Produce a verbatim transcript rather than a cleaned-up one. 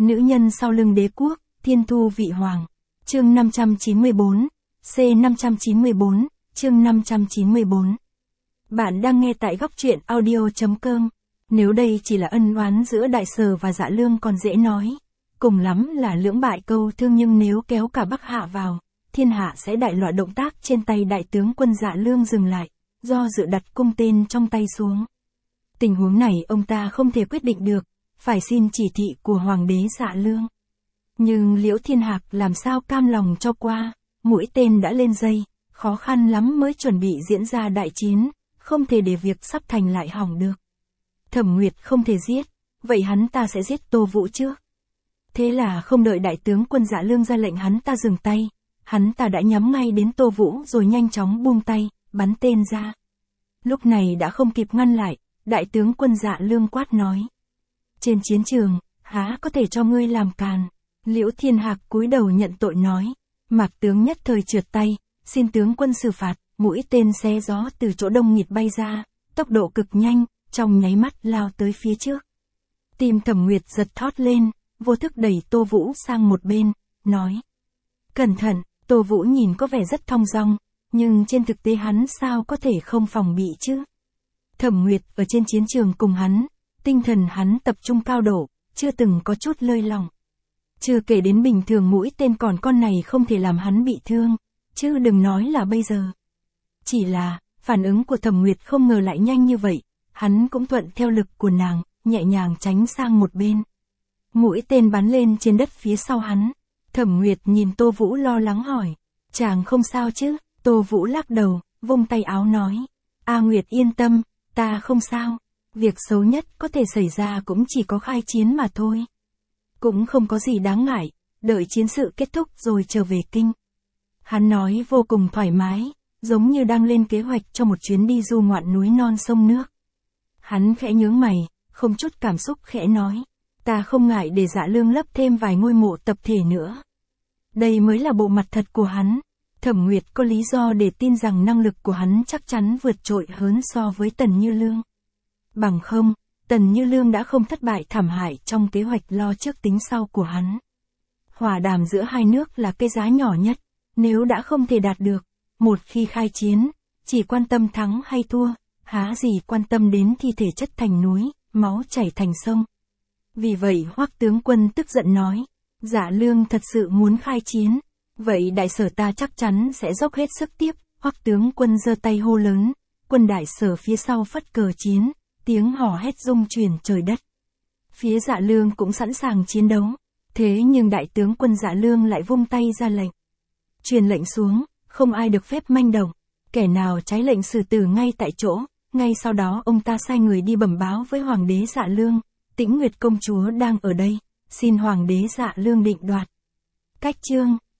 Nữ nhân sau lưng đế quốc, thiên thu vị hoàng. Chương năm trăm chín mươi tư, C năm trăm chín mươi tư, chương năm trăm chín mươi tư. Bạn đang nghe tại góc truyện audio chấm com. Nếu đây chỉ là ân oán giữa Đại Sở và Dạ Lương còn dễ nói. Cùng lắm là lưỡng bại câu thương, nhưng nếu kéo cả Bắc Hạ vào, thiên hạ sẽ đại loạn. Động tác trên tay đại tướng quân Dạ Lương dừng lại, do dự đặt cung tên trong tay xuống. Tình huống này ông ta không thể quyết định được, phải xin chỉ thị của Hoàng đế Dạ Lương. Nhưng Liễu Thiên Hạc làm sao cam lòng cho qua, mũi tên đã lên dây, khó khăn lắm mới chuẩn bị diễn ra đại chiến, không thể để việc sắp thành lại hỏng được. Thẩm Nguyệt không thể giết, vậy hắn ta sẽ giết Tô Vũ trước. Thế là không đợi đại tướng quân Dạ Lương ra lệnh hắn ta dừng tay, hắn ta đã nhắm ngay đến Tô Vũ rồi nhanh chóng buông tay, bắn tên ra. Lúc này đã không kịp ngăn lại, đại tướng quân Dạ Lương quát nói: trên chiến trường, há có thể cho ngươi làm càn. Liễu Thiên Hạc cúi đầu nhận tội nói: Mạc tướng nhất thời trượt tay, xin tướng quân xử phạt. Mũi tên xé gió từ chỗ đông nghịt bay ra, tốc độ cực nhanh, trong nháy mắt lao tới phía trước. Tim Thẩm Nguyệt giật thót lên, vô thức đẩy Tô Vũ sang một bên, nói: cẩn thận. Tô Vũ nhìn có vẻ rất thong dong, nhưng trên thực tế hắn sao có thể không phòng bị chứ. Thẩm Nguyệt ở trên chiến trường cùng hắn, tinh thần hắn tập trung cao độ, chưa từng có chút lơi lỏng. Chưa kể đến bình thường mũi tên còn con này không thể làm hắn bị thương, chứ đừng nói là bây giờ. Chỉ là, phản ứng của Thẩm Nguyệt không ngờ lại nhanh như vậy, hắn cũng thuận theo lực của nàng, nhẹ nhàng tránh sang một bên. Mũi tên bắn lên trên đất phía sau hắn. Thẩm Nguyệt nhìn Tô Vũ lo lắng hỏi: chàng không sao chứ? Tô Vũ lắc đầu, vung tay áo nói: A Nguyệt yên tâm, ta không sao. Việc xấu nhất có thể xảy ra cũng chỉ có khai chiến mà thôi. Cũng không có gì đáng ngại, đợi chiến sự kết thúc rồi trở về kinh. Hắn nói vô cùng thoải mái, giống như đang lên kế hoạch cho một chuyến đi du ngoạn núi non sông nước. Hắn khẽ nhướng mày, không chút cảm xúc khẽ nói: ta không ngại để Dạ Lương lấp thêm vài ngôi mộ tập thể nữa. Đây mới là bộ mặt thật của hắn. Thẩm Nguyệt có lý do để tin rằng năng lực của hắn chắc chắn vượt trội hơn so với Tần Như Lương. Bằng không, Tần Như Lương đã không thất bại thảm hại trong kế hoạch lo trước tính sau của hắn. Hòa đàm giữa hai nước là cái giá nhỏ nhất, nếu đã không thể đạt được, một khi khai chiến, chỉ quan tâm thắng hay thua, há gì quan tâm đến thi thể chất thành núi, máu chảy thành sông. Vì vậy Hoắc tướng quân tức giận nói: Dạ Lương thật sự muốn khai chiến, vậy Đại Sở ta chắc chắn sẽ dốc hết sức tiếp. Hoắc tướng quân giơ tay hô lớn, quân Đại Sở phía sau phất cờ chiến, tiếng hò hét rung chuyển trời đất. Phía Dạ Lương cũng sẵn sàng chiến đấu, thế nhưng đại tướng quân Dạ Lương lại vung tay ra lệnh. Truyền lệnh xuống, không ai được phép manh động, kẻ nào trái lệnh xử tử ngay tại chỗ. Ngay sau đó ông ta sai người đi bẩm báo với Hoàng đế Dạ Lương: Tĩnh Nguyệt công chúa đang ở đây, xin Hoàng đế Dạ Lương định đoạt. Cách chương